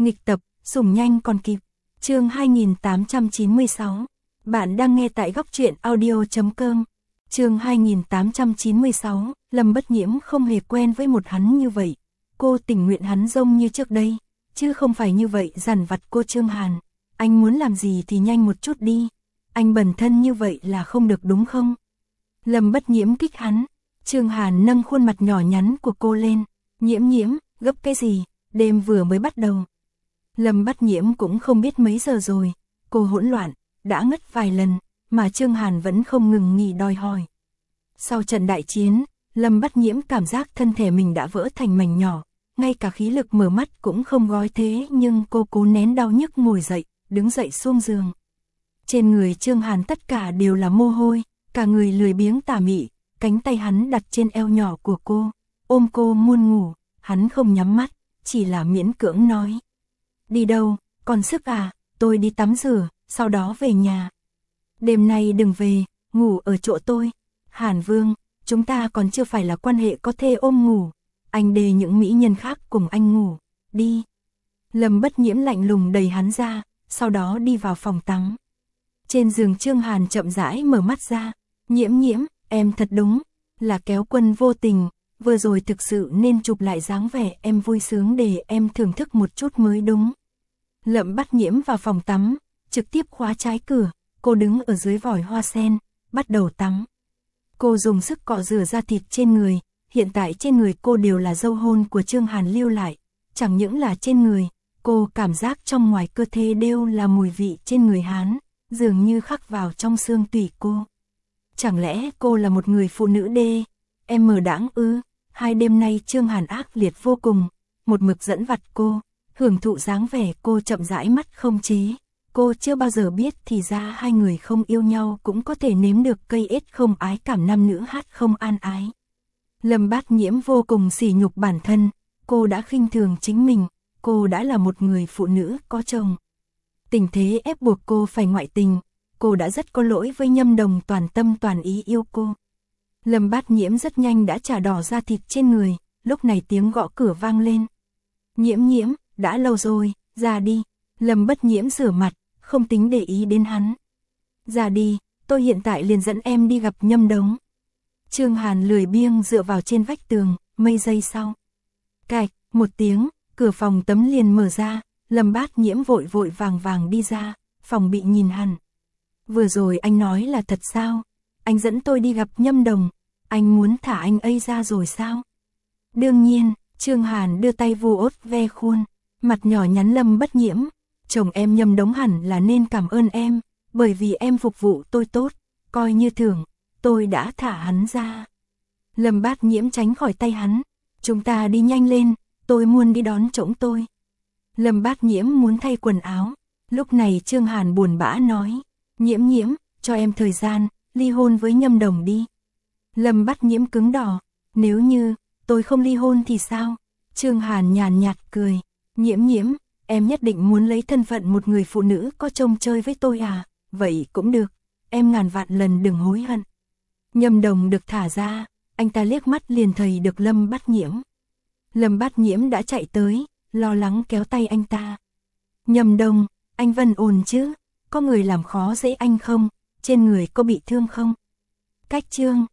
Nghịch tập, sủng nhanh còn kịp. Chương 2896. Bạn đang nghe tại góc truyện audio.com. Chương 2896, Lâm Bất Nhiễm không hề quen với một hắn như vậy. Cô tình nguyện hắn rông như trước đây, chứ không phải như vậy dằn vặt cô Trương Hàn. Anh muốn làm gì thì nhanh một chút đi. Anh bần thân như vậy là không được đúng không? Lâm Bất Nhiễm kích hắn. Trương Hàn nâng khuôn mặt nhỏ nhắn của cô lên. Nhiễm nhiễm, gấp cái gì, đêm vừa mới bắt đầu. Lâm Bất Nhiễm cũng không biết mấy giờ rồi. Cô hỗn loạn, đã ngất vài lần, mà Trương Hàn vẫn không ngừng nghỉ đòi hỏi. Sau trận đại chiến, Lâm Bất Nhiễm cảm giác thân thể mình đã vỡ thành mảnh nhỏ, ngay cả khí lực mở mắt cũng không gói thế, nhưng cô cố nén đau nhức ngồi dậy, đứng dậy xuống giường. Trên người Trương Hàn tất cả đều là mồ hôi, cả người lười biếng tà mị, cánh tay hắn đặt trên eo nhỏ của cô, ôm cô muốn ngủ, hắn không nhắm mắt, chỉ là miễn cưỡng nói. Đi đâu, còn sức à, tôi đi tắm rửa, sau đó về nhà. Đêm nay đừng về, ngủ ở chỗ tôi. Hàn Vương, chúng ta còn chưa phải là quan hệ có thể ôm ngủ. Anh để những mỹ nhân khác cùng anh ngủ, đi. Lâm Bất Nhiễm lạnh lùng đẩy hắn ra, sau đó đi vào phòng tắm. Trên giường Trương Hàn chậm rãi mở mắt ra. Nhiễm nhiễm, em thật đúng, là kéo quân vô tình, vừa rồi thực sự nên chụp lại dáng vẻ em vui sướng để em thưởng thức một chút mới đúng. Lâm Bất Nhiễm vào phòng tắm, trực tiếp khóa trái cửa, cô đứng ở dưới vòi hoa sen, bắt đầu tắm. Cô dùng sức cọ rửa da thịt trên người, hiện tại trên người cô đều là dấu hôn của Trương Hàn lưu lại, chẳng những là trên người, cô cảm giác trong ngoài cơ thể đều là mùi vị trên người hắn, dường như khắc vào trong xương tủy cô. Chẳng lẽ cô là một người phụ nữ đê, em mờ đãng ư? Hai đêm nay Trương Hàn ác liệt vô cùng, một mực dẫn vặt cô, hưởng thụ dáng vẻ cô chậm rãi mắt không chế. Cô chưa bao giờ biết thì ra hai người không yêu nhau cũng có thể nếm được cây ết không ái cảm, nam nữ hát không an ái. Lâm Bất Nhiễm vô cùng sỉ nhục bản thân, cô đã khinh thường chính mình, cô đã là một người phụ nữ có chồng. Tình thế ép buộc cô phải ngoại tình, cô đã rất có lỗi với Nhâm Đồng toàn tâm toàn ý yêu cô. Lâm Bất Nhiễm rất nhanh đã trả đỏ da thịt trên người, lúc này tiếng gõ cửa vang lên. Nhiễm nhiễm, đã lâu rồi, ra đi. Lâm Bất Nhiễm rửa mặt, không tính để ý đến hắn. Ra đi, tôi hiện tại liền dẫn em đi gặp Nhâm Đống. Trương Hàn lười biếng dựa vào trên vách tường, mấy giây sau. Cạch, một tiếng, cửa phòng tắm liền mở ra, Lâm Bất Nhiễm vội vội vàng vàng đi ra, phòng bị nhìn hẳn. Vừa rồi anh nói là thật sao? Anh dẫn tôi đi gặp Nhâm Đồng, anh muốn thả anh ấy ra rồi sao? Đương nhiên, Trương Hàn đưa tay vu ốt ve khuôn, mặt nhỏ nhắn Lâm Bất Nhiễm. Chồng em Nhâm Đống hẳn là nên cảm ơn em, bởi vì em phục vụ tôi tốt, coi như thưởng, tôi đã thả hắn ra. Lâm Bất Nhiễm tránh khỏi tay hắn, chúng ta đi nhanh lên, tôi muốn đi đón chồng tôi. Lâm Bất Nhiễm muốn thay quần áo, lúc này Trương Hàn buồn bã nói, nhiễm nhiễm, cho em thời gian, ly hôn với Nhâm Đồng đi. Lâm Bất Nhiễm cứng đỏ, nếu như tôi không ly hôn thì sao? Trương Hàn nhàn nhạt cười, nhiễm nhiễm, em nhất định muốn lấy thân phận một người phụ nữ có chồng chơi với tôi à? Vậy cũng được, em ngàn vạn lần đừng hối hận. Nhâm Đồng được thả ra, anh ta liếc mắt liền thấy được Lâm Bất Nhiễm. Lâm Bất Nhiễm đã chạy tới, lo lắng kéo tay anh ta. Nhâm Đồng, anh vẫn ổn chứ? Có người làm khó dễ anh không? Trên người có bị thương không? Cách Trương